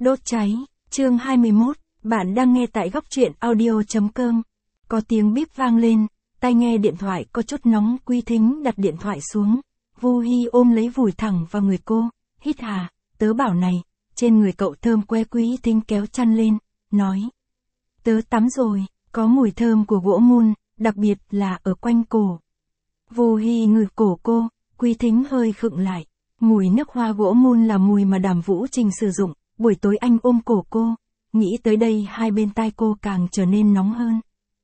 Đốt cháy, chương 21, bạn đang nghe tại góc truyện audio.com. Có tiếng bíp vang lên, tai nghe điện thoại có chút nóng. Quý Thính đặt điện thoại xuống. Vu Hi ôm lấy vùi thẳng vào người cô, hít hà, tớ bảo này, trên người cậu thơm que. Quý Thính kéo chăn lên, nói. Tớ tắm rồi, có mùi thơm của gỗ mun, đặc biệt là ở quanh cổ. Vu Hi ngửi cổ cô, Quý Thính hơi khựng lại. Mùi nước hoa gỗ mun là mùi mà Đàm Vũ Trình sử dụng. Buổi tối anh ôm cổ cô, nghĩ tới đây hai bên tai cô càng trở nên nóng hơn.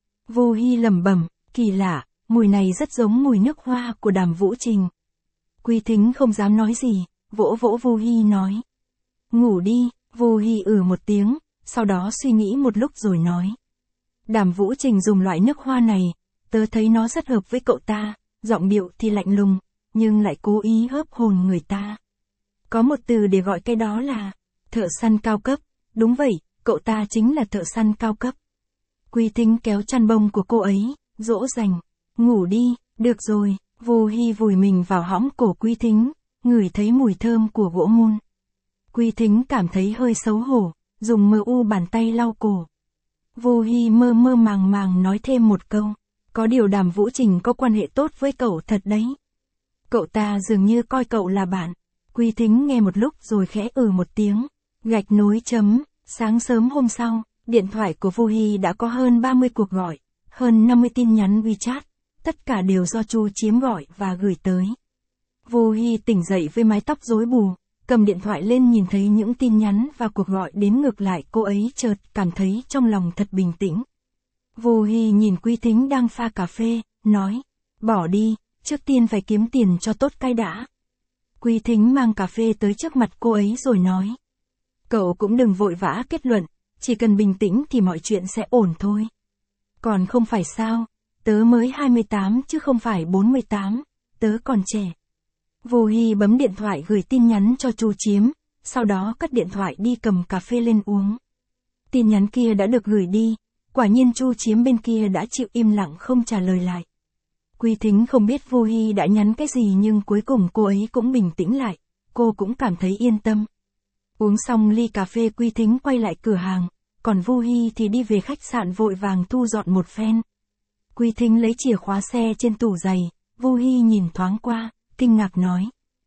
Vu Hi lẩm bẩm, kỳ lạ, mùi này rất giống mùi nước hoa của Đàm Vũ Trình. Quý Thính không dám nói gì, vỗ vỗ Vu Hi nói. Ngủ đi. Vu Hi một tiếng, sau đó suy nghĩ một lúc rồi nói. Đàm Vũ Trình dùng loại nước hoa này, tớ thấy nó rất hợp với cậu ta, giọng điệu thì lạnh lùng, nhưng lại cố ý hớp hồn người ta. Có một từ để gọi cái đó là thợ săn cao cấp. Đúng vậy, cậu ta chính là thợ săn cao cấp. Quý Thính kéo chăn bông của cô ấy, dỗ dành. Ngủ đi, được rồi. Vu Hi vùi mình vào hõm cổ Quý Thính, ngửi thấy mùi thơm của gỗ mun. Quý Thính cảm thấy hơi xấu hổ, dùng bàn tay lau cổ. Vu Hi mơ mơ màng màng nói thêm một câu. Có điều Đàm Vũ Trình có quan hệ tốt với cậu thật đấy. Cậu ta dường như coi cậu là bạn. Quý Thính nghe một lúc rồi khẽ một tiếng. Gạch nối chấm. Sáng sớm hôm sau, điện thoại của Vu Hi đã có hơn 30 cuộc gọi, hơn 50 tin nhắn WeChat, tất cả đều do Chu Chiếm gọi và gửi tới. Vu Hi tỉnh dậy với mái tóc rối bù, cầm điện thoại lên nhìn thấy những tin nhắn và cuộc gọi đến ngược lại, cô ấy chợt cảm thấy trong lòng thật bình tĩnh. Vu Hi nhìn Quý Thính đang pha cà phê, nói, bỏ đi, trước tiên phải kiếm tiền cho tốt cái đã. Quý Thính mang cà phê tới trước mặt cô ấy rồi nói. Cậu cũng đừng vội vã kết luận, chỉ cần bình tĩnh thì mọi chuyện sẽ ổn thôi. Còn không phải sao, tớ mới 28 chứ không phải 48, tớ còn trẻ. Vu Hi bấm điện thoại gửi tin nhắn cho Chu Chiếm, sau đó cất điện thoại đi cầm cà phê lên uống. Tin nhắn kia đã được gửi đi, quả nhiên Chu Chiếm bên kia đã chịu im lặng không trả lời lại. Quý Thính không biết Vu Hi đã nhắn cái gì nhưng cuối cùng cô ấy cũng bình tĩnh lại, cô cũng cảm thấy yên tâm. Uống xong ly cà phê Quý Thính quay lại cửa hàng, còn Vu Hi thì đi về khách sạn vội vàng thu dọn một phen. Quý Thính lấy chìa khóa xe trên tủ giày, Vu Hi nhìn thoáng qua, kinh ngạc nói.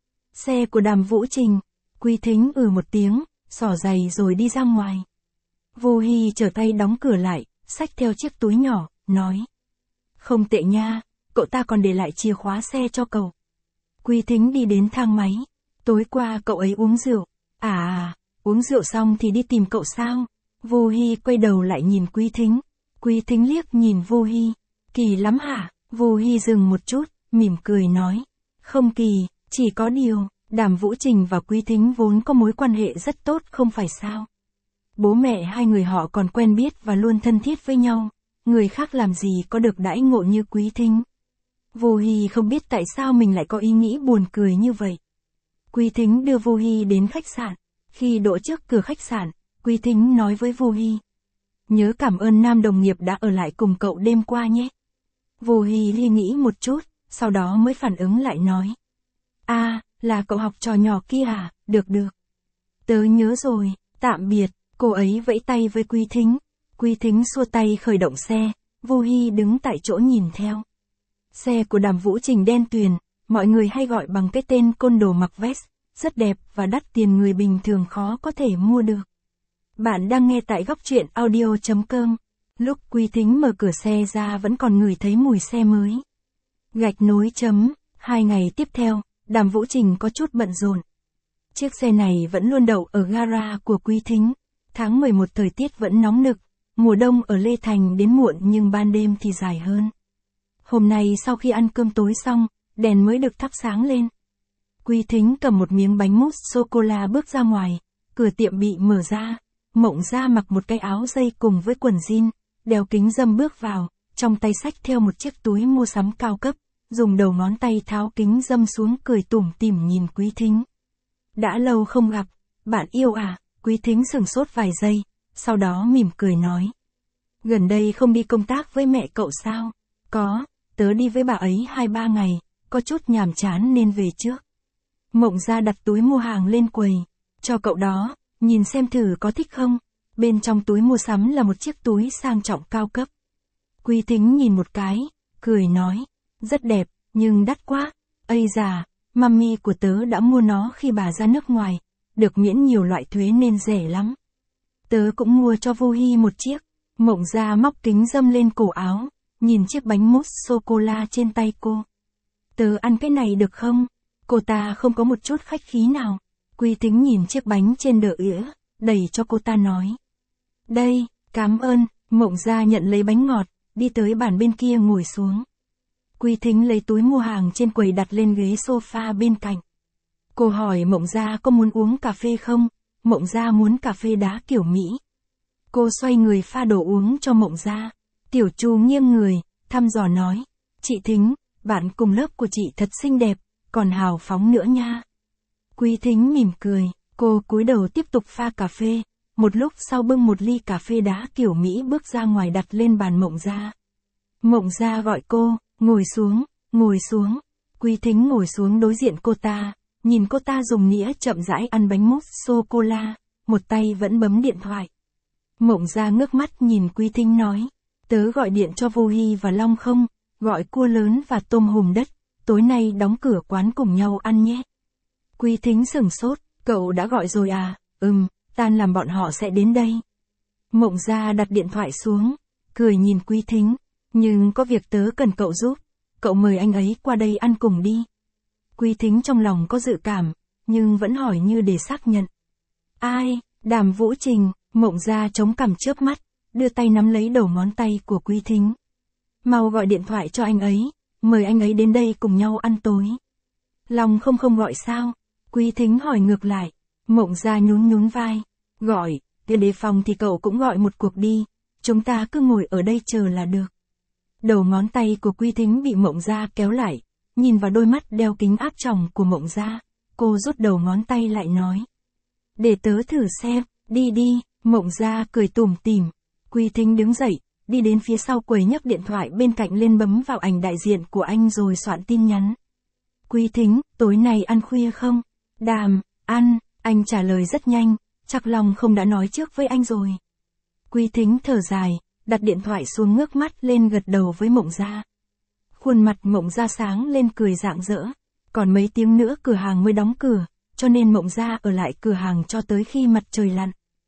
Xe của Đàm Vũ Trình. Quý Thính một tiếng, xỏ giày rồi đi ra ngoài. Vu Hi trở tay đóng cửa lại, xách theo chiếc túi nhỏ, nói. Không tệ nha, cậu ta còn để lại chìa khóa xe cho cậu. Quý Thính đi đến thang máy, tối qua cậu ấy uống rượu. Uống rượu xong thì đi tìm cậu sao? Vu Hi quay đầu lại nhìn Quý Thính. Quý Thính liếc nhìn Vu Hi. Kỳ lắm hả? Vu Hi dừng một chút, mỉm cười nói. Không kỳ, chỉ có điều, Đàm Vũ Trình và Quý Thính vốn có mối quan hệ rất tốt không phải sao? Bố mẹ hai người họ còn quen biết và luôn thân thiết với nhau. Người khác làm gì có được đãi ngộ như Quý Thính. Vu Hi không biết tại sao mình lại có ý nghĩ buồn cười như vậy. Quý Thính đưa Vu Hi đến khách sạn. Khi đỗ trước cửa khách sạn, Quý Thính nói với Vu Hi. Nhớ cảm ơn nam đồng nghiệp đã ở lại cùng cậu đêm qua nhé. Vu Hi nghĩ một chút, sau đó mới phản ứng lại nói. Là cậu học trò nhỏ kia à, được. Tớ nhớ rồi, tạm biệt, cô ấy vẫy tay với Quý Thính. Quý Thính xua tay khởi động xe, Vu Hi đứng tại chỗ nhìn theo. Xe của Đàm Vũ Trình đen tuyền, mọi người hay gọi bằng cái tên côn đồ mặc vest. Rất đẹp và đắt tiền, người bình thường khó có thể mua được. Bạn đang nghe tại góc truyện audio.com. Lúc Quý Thính mở cửa xe ra vẫn còn ngửi thấy mùi xe mới. Gạch nối chấm. 2 ngày tiếp theo, Đàm Vũ Trình có chút bận rộn. Chiếc xe này vẫn luôn đậu ở gara của Quý Thính. Tháng 11 thời tiết vẫn nóng nực. Mùa đông ở Lê Thành đến muộn nhưng ban đêm thì dài hơn. Hôm nay sau khi ăn cơm tối xong, đèn mới được thắp sáng lên. Quý Thính cầm một miếng bánh mousse sô-cô-la bước ra ngoài, cửa tiệm bị mở ra, Mộng Gia mặc một cái áo dây cùng với quần jean, đeo kính râm bước vào, trong tay xách theo một chiếc túi mua sắm cao cấp, dùng đầu ngón tay tháo kính râm xuống cười tủm tỉm nhìn Quý Thính. Đã lâu không gặp, bạn yêu à? Quý Thính sửng sốt vài giây, sau đó mỉm cười nói. Gần đây không đi công tác với mẹ cậu sao? Có, tớ đi với bà ấy 2-3 ngày, có chút nhàm chán nên về trước. Mộng Gia đặt túi mua hàng lên quầy. Cho cậu đó. nhìn xem thử có thích không. Bên trong túi mua sắm là một chiếc túi sang trọng cao cấp. Quý Thính nhìn một cái, cười nói, rất đẹp, nhưng đắt quá. Ây già, mummy của tớ đã mua nó khi bà ra nước ngoài, được miễn nhiều loại thuế nên rẻ lắm. Tớ cũng mua cho Vu Hi một chiếc. Mộng Gia móc kính râm lên cổ áo, nhìn chiếc bánh mousse sô-cô-la trên tay cô. Tớ ăn cái này được không? Cô ta không có một chút khách khí nào. Quý Thính nhìn chiếc bánh trên đỡ ỉa, đẩy cho cô ta nói. Đây, cảm ơn. Mộng Gia nhận lấy bánh ngọt, đi tới bàn bên kia ngồi xuống. Quý Thính lấy túi mua hàng trên quầy đặt lên ghế sofa bên cạnh. Cô hỏi Mộng Gia có muốn uống cà phê không? Mộng Gia muốn cà phê đá kiểu Mỹ. Cô xoay người pha đồ uống cho Mộng Gia. Tiểu Chu nghiêng người, thăm dò nói. Chị Thính, bạn cùng lớp của chị thật xinh đẹp, còn hào phóng nữa nha. Quý Thính mỉm cười, cô cúi đầu tiếp tục pha cà phê. Một lúc sau bưng một ly cà phê đá kiểu Mỹ bước ra ngoài đặt lên bàn Mộng Gia. Mộng Gia gọi cô, ngồi xuống, ngồi xuống. Quý Thính ngồi xuống đối diện cô ta, nhìn cô ta dùng nĩa chậm rãi ăn bánh mousse sô-cô-la, một tay vẫn bấm điện thoại. Mộng Gia ngước mắt nhìn Quý Thính nói, tớ gọi điện cho Vu Hi và Long không, gọi cua lớn và tôm hùm đất, tối nay đóng cửa quán cùng nhau ăn nhé. Quý Thính sửng sốt, cậu đã gọi rồi à? Tan làm bọn họ sẽ đến đây. Mộng Gia đặt điện thoại xuống, cười nhìn Quý Thính, nhưng có việc tớ cần cậu giúp, cậu mời anh ấy qua đây ăn cùng đi. Quý Thính trong lòng có dự cảm, nhưng vẫn hỏi như để xác nhận. Ai? Đàm Vũ Trình. Mộng Gia chống cằm chớp mắt, đưa tay nắm lấy đầu ngón tay của Quý Thính. Mau gọi điện thoại cho anh ấy, mời anh ấy đến đây cùng nhau ăn tối. Long không gọi sao? Quý Thính hỏi ngược lại. Mộng Gia nhún vai. Gọi, để đề phòng thì cậu cũng gọi một cuộc đi, chúng ta cứ ngồi ở đây chờ là được. Đầu ngón tay của Quý Thính bị Mộng Gia kéo lại, nhìn vào đôi mắt đeo kính áp tròng của Mộng Gia, cô rút đầu ngón tay lại nói. Để tớ thử xem, đi. Mộng Gia cười tủm tỉm. Quý Thính đứng dậy, đi đến phía sau quầy nhấc điện thoại bên cạnh lên bấm vào ảnh đại diện của anh rồi soạn tin nhắn. Quý Thính, tối nay ăn khuya không? Đàm, ăn, anh trả lời rất nhanh, chắc Long không đã nói trước với anh rồi. Quý Thính thở dài, đặt điện thoại xuống ngước mắt lên gật đầu với Mộng Gia. Khuôn mặt Mộng Gia sáng lên cười rạng rỡ, còn mấy tiếng nữa cửa hàng mới đóng cửa, cho nên Mộng Gia ở lại cửa hàng cho tới khi mặt trời lặn.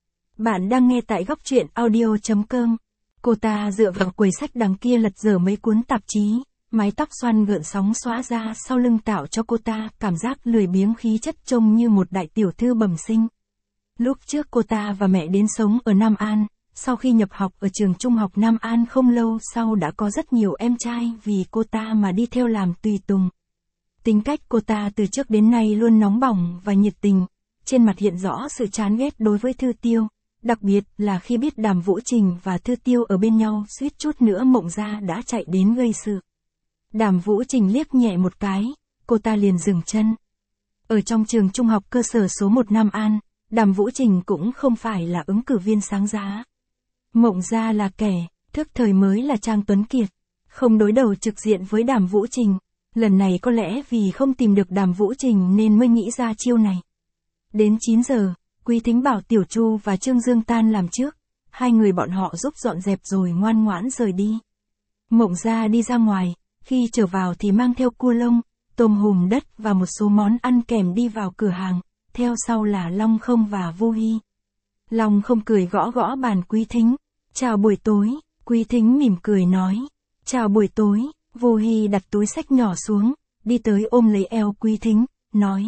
Bạn đang nghe tại góc truyện audio.com. Cô ta dựa vào quầy sách đằng kia lật dở mấy cuốn tạp chí, mái tóc xoăn gợn sóng xõa ra sau lưng tạo cho cô ta cảm giác lười biếng khí chất trông như một đại tiểu thư bẩm sinh. Lúc trước cô ta và mẹ đến sống ở Nam An, sau khi nhập học ở trường trung học Nam An không lâu sau đã có rất nhiều em trai vì cô ta mà đi theo làm tùy tùng. Tính cách cô ta từ trước đến nay luôn nóng bỏng và nhiệt tình, trên mặt hiện rõ sự chán ghét đối với Thư Tiêu, đặc biệt là khi biết Đàm Vũ Trình và Thư Tiêu ở bên nhau suýt chút nữa Mộng Gia đã chạy đến gây sự. Đàm Vũ Trình liếc nhẹ một cái, cô ta liền dừng chân. Ở trong trường trung học cơ sở số 1 Nam An, Đàm Vũ Trình cũng không phải là ứng cử viên sáng giá. Mộng Gia là kẻ, thức thời mới là Trang Tuấn Kiệt, không đối đầu trực diện với Đàm Vũ Trình. Lần này có lẽ vì không tìm được Đàm Vũ Trình nên mới nghĩ ra chiêu này. Đến 9 giờ, Quý Thính bảo Tiểu Chu và Trương Dương tan làm trước, hai người bọn họ giúp dọn dẹp rồi ngoan ngoãn rời đi. Mộng Gia đi ra ngoài, khi trở vào thì mang theo cua lông, tôm hùm đất và một số món ăn kèm đi vào cửa hàng, theo sau là Long Không và Vu Hi. Long Không cười gõ gõ bàn Quý Thính. Chào buổi tối. Quý Thính mỉm cười nói. Chào buổi tối. Vu Hi đặt túi xách nhỏ xuống, đi tới ôm lấy eo Quý Thính, nói.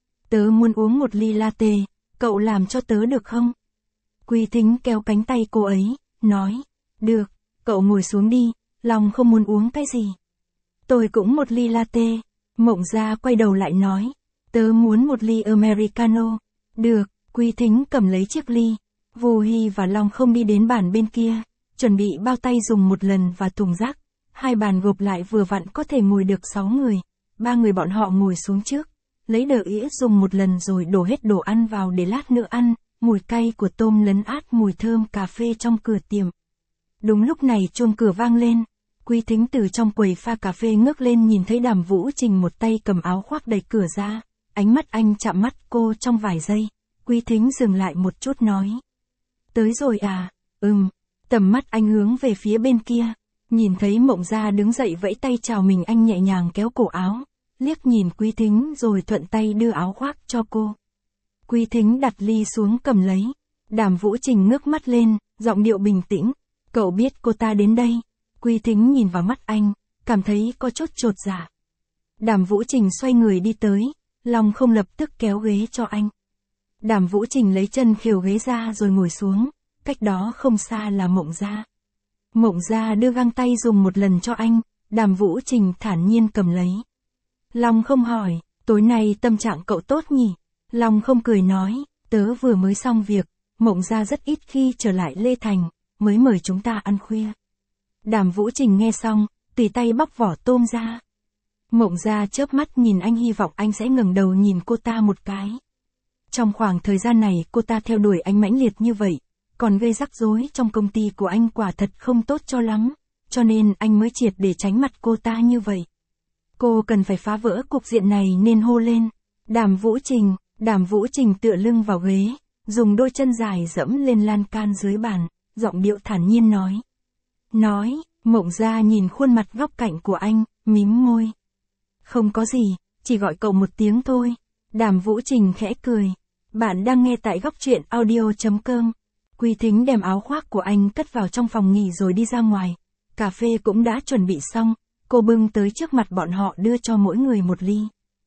Tớ muốn uống một ly latte, cậu làm cho tớ được không? Quý Thính kéo cánh tay cô ấy, nói. Được, cậu ngồi xuống đi, Long không muốn uống cái gì. Tôi cũng một ly latte. Mộng Gia quay đầu lại nói. Tớ muốn một ly Americano. Được, Quý Thính cầm lấy chiếc ly. Vu Hi và Long Không đi đến bàn bên kia, chuẩn bị bao tay dùng một lần và thùng rác. Hai bàn gộp lại vừa vặn có thể ngồi được 6 người. 3 người bọn họ ngồi xuống trước, lấy đờ ĩa dùng một lần rồi đổ hết đồ ăn vào để lát nữa ăn. Mùi cay của tôm lấn át mùi thơm cà phê trong cửa tiệm. Đúng lúc này chuông cửa vang lên. Quý Thính từ trong quầy pha cà phê ngước lên nhìn thấy Đàm Vũ Trình một tay cầm áo khoác đẩy cửa ra. Ánh mắt anh chạm mắt cô trong vài giây. Quý Thính dừng lại một chút nói. Tới rồi à, tầm mắt anh hướng về phía bên kia, nhìn thấy Mộng Gia đứng dậy vẫy tay chào mình, anh nhẹ nhàng kéo cổ áo, liếc nhìn Quý Thính rồi thuận tay đưa áo khoác cho cô. Quý Thính đặt ly xuống cầm lấy. Đàm Vũ Trình ngước mắt lên, giọng điệu bình tĩnh. Cậu biết cô ta đến đây. Quý Thính nhìn vào mắt anh, cảm thấy có chút chột dạ. Đàm Vũ Trình xoay người đi tới, Long không lập tức kéo ghế cho anh. Đàm Vũ Trình lấy chân khều ghế ra rồi ngồi xuống, cách đó không xa là Mộng Gia. Mộng Gia đưa găng tay dùng một lần cho anh, Đàm Vũ Trình thản nhiên cầm lấy. Long không hỏi, tối nay tâm trạng cậu tốt nhỉ? Long không cười nói, tớ vừa mới xong việc, Mộng Gia rất ít khi trở lại Lê Thành, mới mời chúng ta ăn khuya. Đàm Vũ Trình nghe xong, tùy tay bóc vỏ tôm ra. Mộng Gia chớp mắt nhìn anh, hy vọng anh sẽ ngẩng đầu nhìn cô ta một cái. Trong khoảng thời gian này cô ta theo đuổi anh mãnh liệt như vậy, còn gây rắc rối trong công ty của anh quả thật không tốt cho lắm, cho nên anh mới triệt để tránh mặt cô ta như vậy. Cô cần phải phá vỡ cục diện này nên hô lên. Đàm Vũ Trình tựa lưng vào ghế, dùng đôi chân dài dẫm lên lan can dưới bàn, giọng điệu thản nhiên nói. Mộng Gia nhìn khuôn mặt góc cạnh của anh, mím môi. Không có gì, chỉ gọi cậu một tiếng thôi. Đàm Vũ Trình khẽ cười. Bạn đang nghe tại góc truyện audio.com. Quý Thính đem áo khoác của anh cất vào trong phòng nghỉ rồi đi ra ngoài. Cà phê cũng đã chuẩn bị xong, cô bưng tới trước mặt bọn họ đưa cho mỗi người một ly.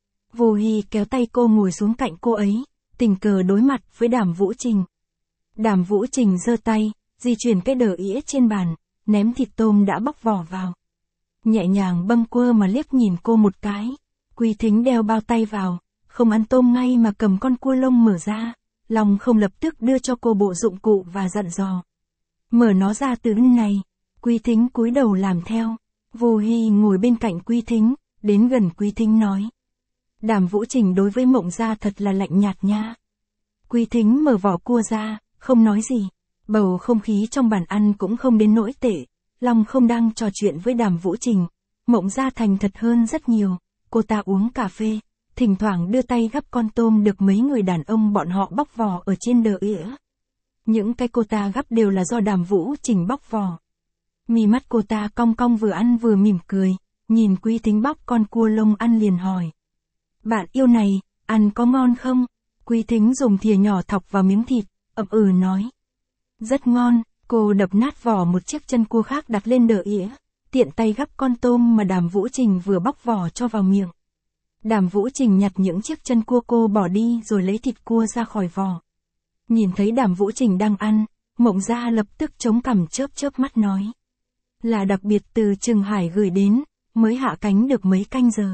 Vô Hi kéo tay cô ngồi xuống cạnh cô ấy, tình cờ đối mặt với Đàm Vũ Trình. Đàm Vũ Trình giơ tay, di chuyển cái đờ ĩa trên bàn, ném thịt tôm đã bóc vỏ vào. Nhẹ nhàng bâng quơ mà liếc nhìn cô một cái. Quý Thính đeo bao tay vào, không ăn tôm ngay mà cầm con cua lông mở ra. Long không lập tức đưa cho cô bộ dụng cụ và dặn dò. Mở nó ra từ này. Quý Thính cúi đầu làm theo. Vô Hi ngồi bên cạnh Quý Thính, đến gần Quý Thính nói. Đàm Vũ Trình đối với Mộng Gia thật là lạnh nhạt nha. Quý Thính mở vỏ cua ra, không nói gì. Bầu không khí trong bàn ăn cũng không đến nỗi tệ. Long không đang trò chuyện với Đàm Vũ Trình. Mộng Gia thành thật hơn rất nhiều. Cô ta uống cà phê, thỉnh thoảng đưa tay gắp con tôm được mấy người đàn ông bọn họ bóc vỏ ở trên đờ ĩa. Những cái cô ta gắp đều là do Đàm Vũ Trình bóc vỏ. Mí mắt cô ta cong cong, vừa ăn vừa mỉm cười, nhìn Quý Thính bóc con cua lông ăn liền hỏi. Bạn yêu này, ăn có ngon không? Quý Thính dùng thìa nhỏ thọc vào miếng thịt, nói. Rất ngon. Cô đập nát vỏ một chiếc chân cua khác đặt lên đờ ĩa, tiện tay gắp con tôm mà Đàm Vũ Trình vừa bóc vỏ cho vào miệng. Đàm Vũ Trình nhặt những chiếc chân cua cô bỏ đi rồi lấy thịt cua ra khỏi vỏ. Nhìn thấy Đàm Vũ Trình đang ăn, Mộng Gia lập tức chống cằm chớp mắt nói. Là đặc biệt từ Trừng Hải gửi đến, mới hạ cánh được mấy canh giờ.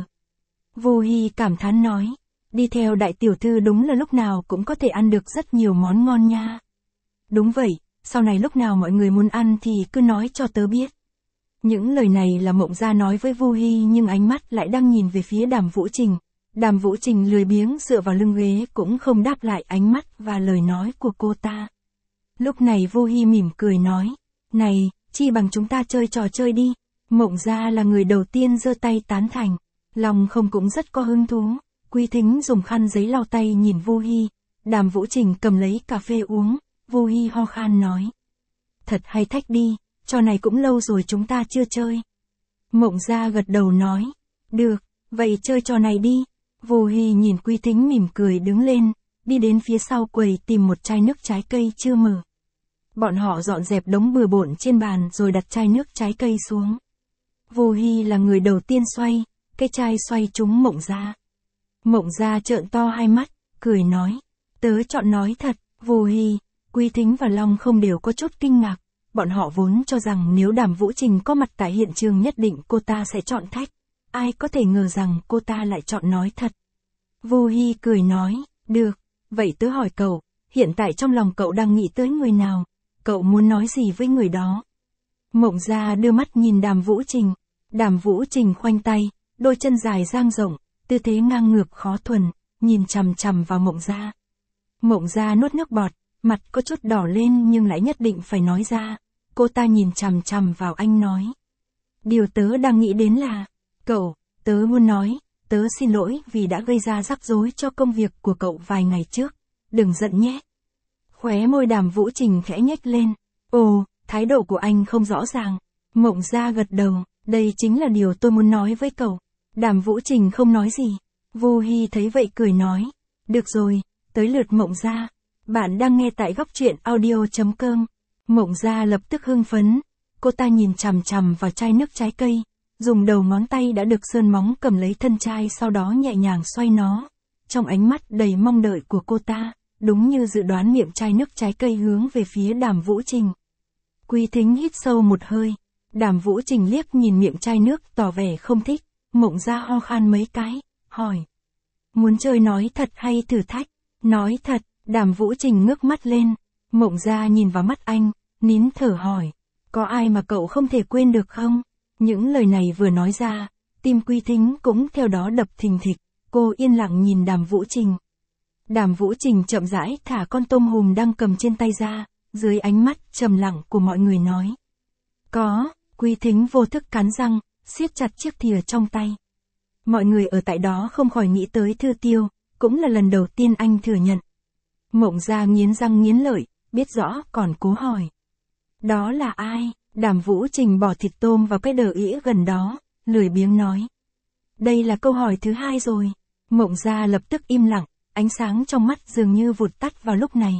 Vô Hi cảm thán nói. Đi theo đại tiểu thư đúng là lúc nào cũng có thể ăn được rất nhiều món ngon nha. Đúng vậy, sau này lúc nào mọi người muốn ăn thì cứ nói cho tớ biết. Những lời này là Mộng Gia nói với Vô Hi, nhưng ánh mắt lại đang nhìn về phía Đàm Vũ Trình. Đàm Vũ Trình lười biếng dựa vào lưng ghế cũng không đáp lại ánh mắt và lời nói của cô ta. Lúc này Vô Hi mỉm cười nói. Này, chi bằng chúng ta chơi trò chơi đi. Mộng Gia là người đầu tiên giơ tay tán thành. Long không cũng rất có hứng thú. Quý Thính dùng khăn giấy lau tay nhìn Vô Hi. Đàm Vũ Trình cầm lấy cà phê uống. Vô Hi ho khan nói. Thật hay, thách đi, trò này cũng lâu rồi chúng ta chưa chơi. Mộng Gia gật đầu nói. Được, vậy chơi trò này đi. Vô Hi nhìn Quý Thính mỉm cười đứng lên, đi đến phía sau quầy tìm một chai nước trái cây chưa mở. Bọn họ dọn dẹp đống bừa bộn trên bàn rồi đặt chai nước trái cây xuống. Vô Hi là người đầu tiên xoay, cái chai xoay trúng Mộng Gia. Mộng Gia trợn to hai mắt, cười nói. Tớ chọn nói thật. Vô Hi, Quý Thính và Long không đều có chút kinh ngạc. Bọn họ vốn cho rằng nếu Đàm Vũ Trình có mặt tại hiện trường nhất định cô ta sẽ chọn thách. Ai có thể ngờ rằng cô ta lại chọn nói thật. Vô Hi cười nói. Được, vậy tớ hỏi cậu, hiện tại trong lòng cậu đang nghĩ tới người nào? Cậu muốn nói gì với người đó? Mộng Gia đưa mắt nhìn Đàm Vũ Trình. Đàm Vũ Trình khoanh tay, đôi chân dài dang rộng, tư thế ngang ngược khó thuần, nhìn chằm chằm vào Mộng Gia. Mộng Gia nuốt nước bọt, mặt có chút đỏ lên nhưng lại nhất định phải nói ra. Cô ta nhìn chằm chằm vào anh nói. Điều tớ đang nghĩ đến là, cậu, tớ muốn nói, tớ xin lỗi vì đã gây ra rắc rối cho công việc của cậu vài ngày trước. đừng giận nhé. Khóe môi Đàm Vũ Trình khẽ nhếch lên. Ồ, thái độ của anh không rõ ràng. Mộng Gia gật đầu, đây chính là điều tôi muốn nói với cậu. Đàm Vũ Trình không nói gì. Vu Hi thấy vậy cười nói. Được rồi, tới lượt Mộng Gia. Bạn đang nghe tại góc truyện audio.com. Mộng Gia lập tức hưng phấn. Cô ta nhìn chằm chằm vào chai nước trái cây. Dùng đầu ngón tay đã được sơn móng cầm lấy thân chai, sau đó nhẹ nhàng xoay nó. Trong ánh mắt đầy mong đợi của cô ta, đúng như dự đoán, miệng chai nước trái cây hướng về phía Đàm Vũ Trình. Quý Thính hít sâu một hơi. Đàm Vũ Trình liếc nhìn miệng chai nước tỏ vẻ không thích. Mộng Gia ho khan mấy cái, hỏi. Muốn chơi nói thật hay thử thách? Nói thật. Đàm Vũ Trình ngước mắt lên. Mộng Gia nhìn vào mắt anh, nín thở hỏi. Có ai mà cậu không thể quên được không? Những lời này vừa nói ra, tim Quý Thính cũng theo đó đập thình thịch. Cô yên lặng nhìn Đàm Vũ Trình. Đàm Vũ Trình chậm rãi thả con tôm hùm đang cầm trên tay ra, dưới ánh mắt trầm lặng của mọi người nói. Có. Quý Thính vô thức cắn răng, siết chặt chiếc thìa trong tay. Mọi người ở tại đó không khỏi nghĩ tới Thư Tiêu, cũng là lần đầu tiên anh thừa nhận. Mộng Gia nghiến răng nghiến lợi, biết rõ còn cố hỏi. Đó là ai? Đàm Vũ Trình bỏ thịt tôm vào cái đờ ĩa gần đó, lười biếng nói. Đây là câu hỏi thứ hai rồi. Mộng Gia lập tức im lặng, ánh sáng trong mắt dường như vụt tắt vào lúc này.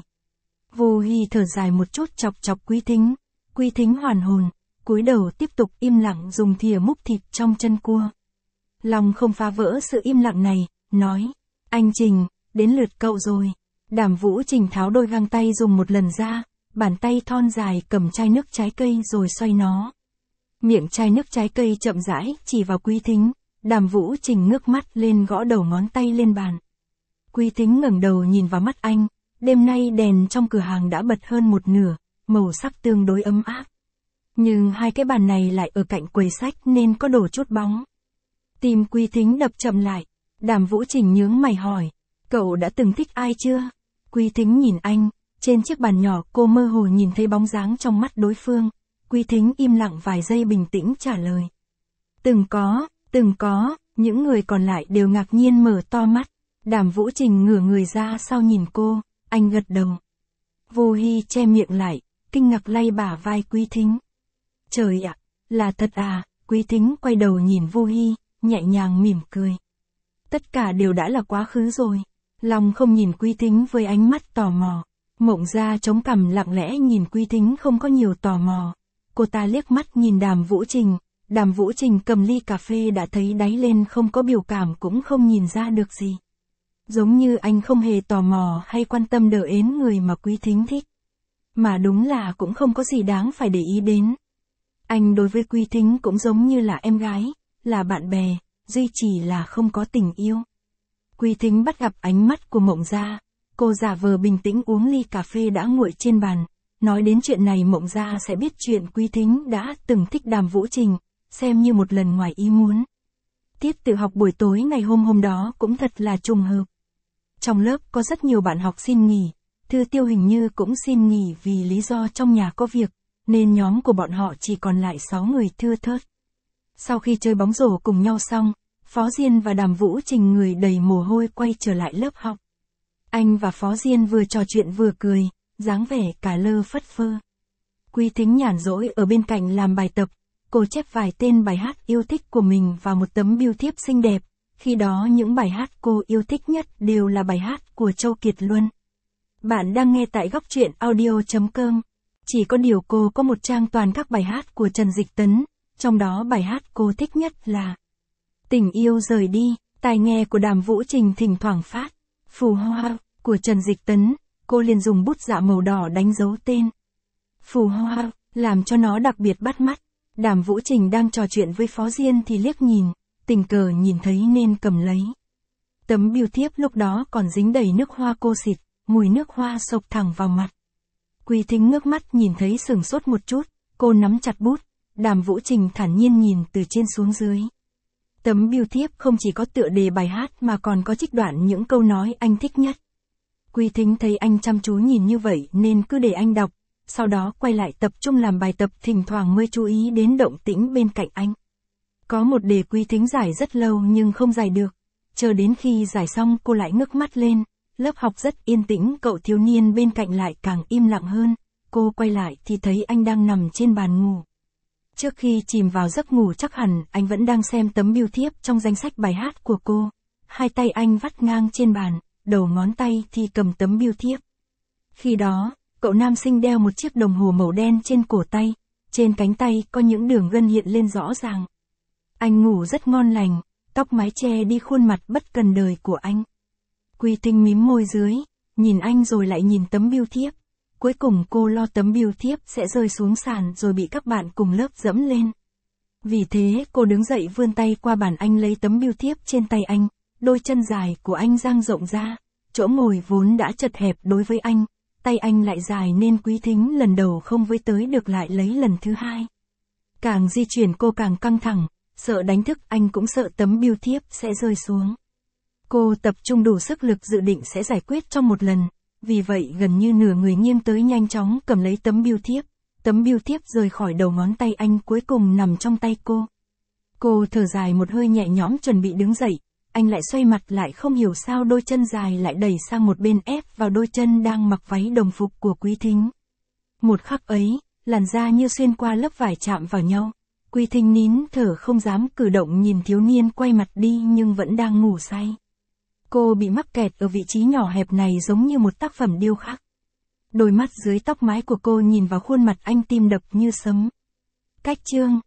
Vu Hi thở dài một chút, chọc chọc Quý Thính. Quý Thính hoàn hồn, cúi đầu tiếp tục im lặng dùng thìa múc thịt trong chân cua. Lòng không phá vỡ sự im lặng này, nói. Anh Trình, đến lượt cậu rồi. Đàm Vũ Trình tháo đôi găng tay dùng một lần ra, bàn tay thon dài cầm chai nước trái cây rồi xoay nó. Miệng chai nước trái cây chậm rãi chỉ vào Quý Thính. Đàm Vũ Trình ngước mắt lên, gõ đầu ngón tay lên bàn. Quý Thính ngẩng đầu nhìn vào mắt anh. Đêm nay đèn trong cửa hàng đã bật hơn một nửa, màu sắc tương đối ấm áp. Nhưng hai cái bàn này lại ở cạnh quầy sách nên có đổ chút bóng. Tim Quý Thính đập chậm lại. Đàm Vũ Trình nhướng mày hỏi. Cậu đã từng thích ai chưa? Quý Thính nhìn anh. Trên chiếc bàn nhỏ cô mơ hồ nhìn thấy bóng dáng trong mắt đối phương. Quý Thính im lặng vài giây bình tĩnh trả lời. Từng có, những người còn lại đều ngạc nhiên mở to mắt. Đàm Vũ Trình ngửa người ra sau nhìn cô, anh gật đầu. Vu Hi che miệng lại, kinh ngạc lay bả vai Quý Thính. Trời ạ, là thật à? Quý Thính quay đầu nhìn Vu Hi, nhẹ nhàng mỉm cười. Tất cả đều đã là quá khứ rồi. Lòng không nhìn Quý Thính với ánh mắt tò mò. Mộng Gia chống cằm lặng lẽ nhìn Quý Thính không có nhiều tò mò. Cô ta liếc mắt nhìn Đàm Vũ Trình. Đàm Vũ Trình cầm ly cà phê đã thấy đáy lên, không có biểu cảm cũng không nhìn ra được gì. Giống như anh không hề tò mò hay quan tâm đờ ến người mà Quý Thính thích. Mà đúng là cũng không có gì đáng phải để ý đến. Anh đối với Quý Thính cũng giống như là em gái, là bạn bè, duy chỉ là không có tình yêu. Quý Thính bắt gặp ánh mắt của Mộng Gia. Cô giả vờ bình tĩnh uống ly cà phê đã nguội trên bàn. Nói đến chuyện này Mộng Gia sẽ biết chuyện Quý Thính đã từng thích Đàm Vũ Trình, xem như một lần ngoài ý muốn. Tiết tự học buổi tối ngày hôm đó cũng thật là trùng hợp. Trong lớp có rất nhiều bạn học xin nghỉ, Thư Tiêu hình như cũng xin nghỉ vì lý do trong nhà có việc, nên nhóm của bọn họ chỉ còn lại 6 người thưa thớt. Sau khi chơi bóng rổ cùng nhau xong, Phó Diên và Đàm Vũ Trình người đầy mồ hôi quay trở lại lớp học. Anh và Phó Diên vừa trò chuyện vừa cười, dáng vẻ cả lơ phất phơ. Quý Thính nhàn rỗi ở bên cạnh làm bài tập, cô chép vài tên bài hát yêu thích của mình vào một tấm bưu thiếp xinh đẹp. Khi đó những bài hát cô yêu thích nhất đều là bài hát của Châu Kiệt Luân. Bạn đang nghe tại góc truyện audio.com. Chỉ có điều cô có một trang toàn các bài hát của Trần Dịch Tấn, trong đó bài hát cô thích nhất là Tình Yêu Rời Đi. Tai nghe của Đàm Vũ Trình thỉnh thoảng phát Phù Hoa của Trần Dịch Tấn, cô liền dùng bút dạ màu đỏ đánh dấu tên Phù Hoa, làm cho nó đặc biệt bắt mắt. Đàm Vũ Trình đang trò chuyện với Phó Diên thì liếc nhìn, tình cờ nhìn thấy nên cầm lấy. Tấm bưu thiếp lúc đó còn dính đầy nước hoa cô xịt, mùi nước hoa xộc thẳng vào mặt. Quý Thính ngước mắt nhìn thấy sửng sốt một chút, cô nắm chặt bút. Đàm Vũ Trình thản nhiên nhìn từ trên xuống dưới. Tấm bưu thiếp không chỉ có tựa đề bài hát mà còn có trích đoạn những câu nói anh thích nhất. Quý Thính thấy anh chăm chú nhìn như vậy nên cứ để anh đọc, sau đó quay lại tập trung làm bài tập, thỉnh thoảng mới chú ý đến động tĩnh bên cạnh anh. Có một đề Quý Thính giải rất lâu nhưng không giải được. Chờ đến khi giải xong cô lại ngước mắt lên, Lớp học rất yên tĩnh, cậu thiếu niên bên cạnh lại càng im lặng hơn. Cô quay lại thì thấy anh đang nằm trên bàn ngủ. Trước khi chìm vào giấc ngủ chắc hẳn anh vẫn đang xem tấm bưu thiếp trong danh sách bài hát của cô. Hai tay anh vắt ngang trên bàn, đầu ngón tay thì cầm tấm bưu thiếp. Khi đó, cậu nam sinh đeo một chiếc đồng hồ màu đen trên cổ tay, trên cánh tay có những đường gân hiện lên rõ ràng. Anh ngủ rất ngon lành, tóc mái che đi khuôn mặt bất cần đời của anh. Quy Tinh mím môi dưới, nhìn anh rồi lại nhìn tấm bưu thiếp. Cuối cùng cô lo tấm bưu thiếp sẽ rơi xuống sàn rồi bị các bạn cùng lớp dẫm lên. Vì thế cô đứng dậy vươn tay qua bàn anh lấy tấm bưu thiếp trên tay anh, đôi chân dài của anh dang rộng ra, chỗ ngồi vốn đã chật hẹp đối với anh, tay anh lại dài nên Quý Thính lần đầu không với tới được lại lấy lần thứ hai. Càng di chuyển cô càng căng thẳng, sợ đánh thức anh cũng sợ tấm bưu thiếp sẽ rơi xuống. Cô tập trung đủ sức lực dự định sẽ giải quyết trong một lần, vì vậy gần như nửa người nghiêng tới nhanh chóng cầm lấy tấm bưu thiếp. Tấm bưu thiếp rời khỏi đầu ngón tay anh cuối cùng nằm trong tay cô. Cô thở dài một hơi nhẹ nhõm chuẩn bị đứng dậy, anh lại xoay mặt lại không hiểu sao đôi chân dài lại đẩy sang một bên ép vào đôi chân đang mặc váy đồng phục của Quý Thính. Một khắc ấy, làn da như xuyên qua lớp vải chạm vào nhau. Quý Thính nín thở không dám cử động nhìn thiếu niên quay mặt đi nhưng vẫn đang ngủ say. Cô bị mắc kẹt ở vị trí nhỏ hẹp này giống như một tác phẩm điêu khắc. Đôi mắt dưới tóc mái của cô nhìn vào khuôn mặt anh tim đập như sấm. Cách chương